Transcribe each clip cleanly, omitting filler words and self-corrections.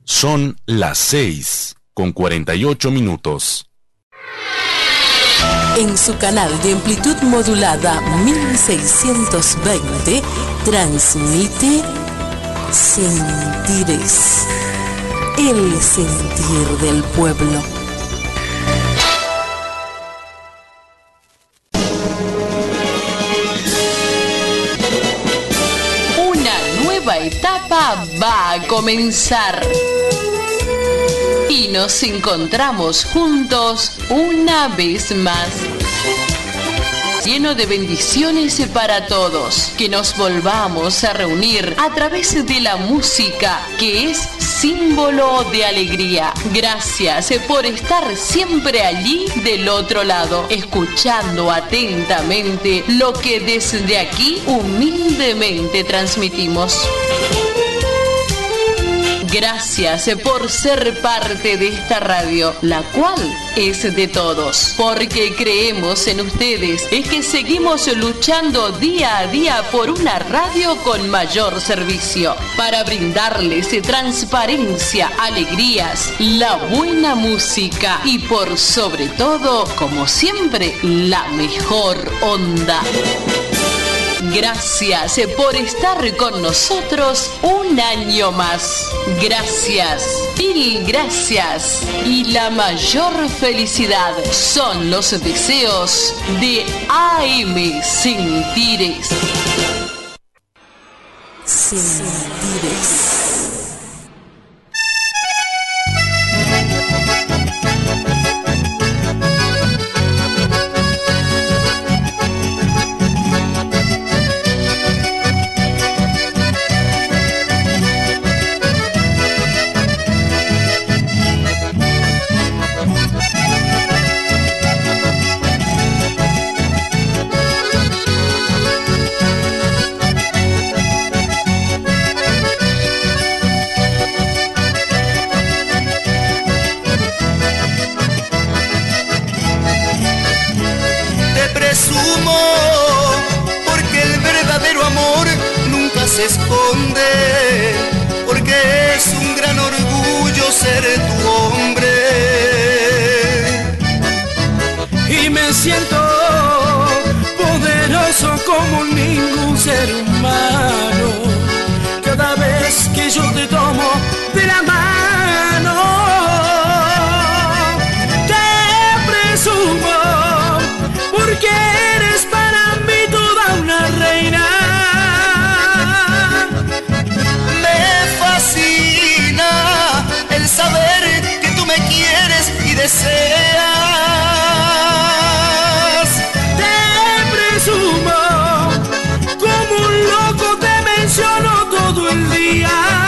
Son las 6:48. En su canal de amplitud modulada 1620 transmite Sentires, el sentir del pueblo. Una nueva etapa va a comenzar. Y nos encontramos juntos una vez más. Lleno de bendiciones para todos. Que nos volvamos a reunir a través de la música, que es símbolo de alegría. Gracias por estar siempre allí del otro lado, escuchando atentamente lo que desde aquí humildemente transmitimos. Gracias por ser parte de esta radio, la cual es de todos. Porque creemos en ustedes, es que seguimos luchando día a día por una radio con mayor servicio, para brindarles transparencia, alegrías, la buena música y por sobre todo, como siempre, la mejor onda. Gracias por estar con nosotros un año más. Gracias, mil gracias. Y la mayor felicidad son los deseos de AM Sentires. Sentires. Se esconde, porque es un gran orgullo ser tu hombre. Y me siento poderoso como ningún ser humano, cada vez que yo te tomo de la mano. Te presumo, porque eres para mí toda una reina. El saber que tú me quieres y deseas. Te presumo, como un loco te menciono todo el día.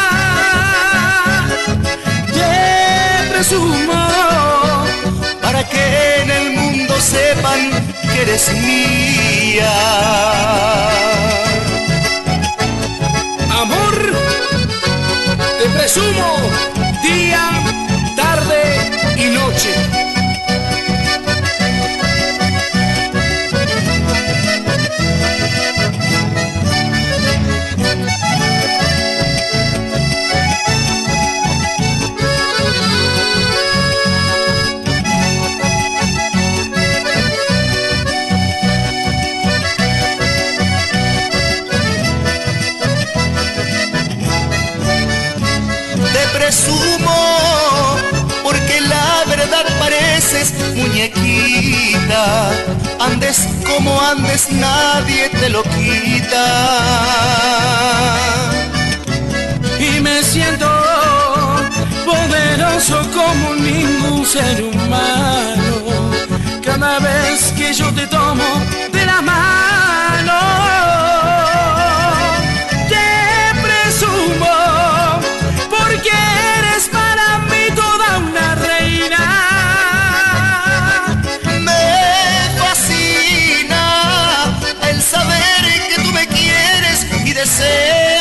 Te presumo, para que en el mundo sepan que eres mía. Amor, te presumo día, tarde y noche. Presumo, porque la verdad pareces muñequita. Andes como andes, nadie te lo quita. Y me siento poderoso como ningún ser humano, cada vez que yo te tomo de la mano. Te presumo, porque eres para mí toda una reina. Me fascina el saber que tú me quieres y deseas.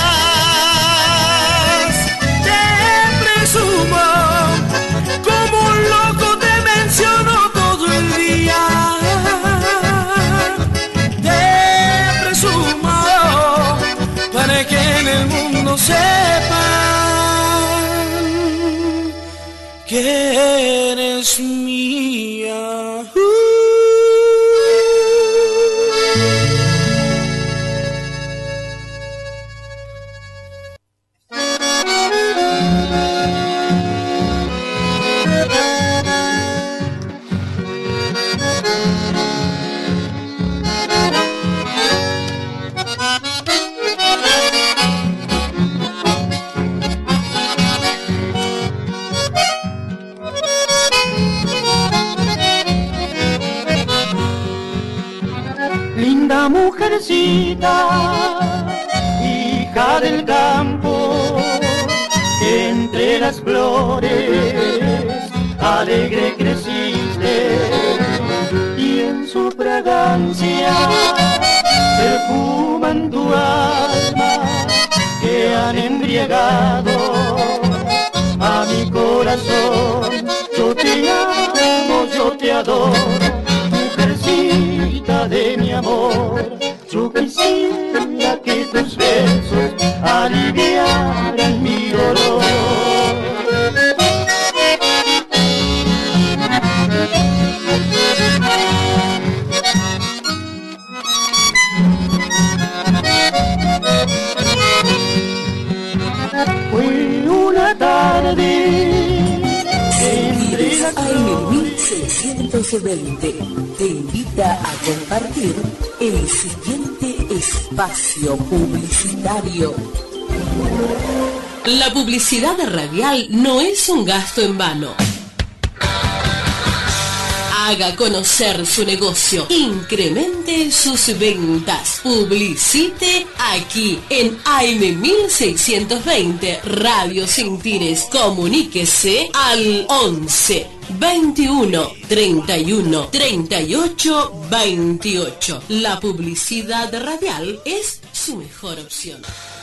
Te presumo, como un loco te menciono todo el día. Te presumo, para que en el mundo sepan que eres mía. Mujercita, hija del campo, entre las flores alegre creciste y en su fragancia perfuman tu alma que han embriagado a mi corazón. Yo te amo, yo te adoro, mujercita de mi amor. Yo quisiera que tus besos aliviaran mi dolor. Fue una tarde entre las AM 1620 te invita a compartir el siguiente espacio publicitario. La publicidad radial no es un gasto en vano. Haga conocer su negocio, incremente sus ventas, publicite aquí en AM 1620 Radio Sentires. Comuníquese al 11 21 31 38 28. La publicidad radial es su mejor opción.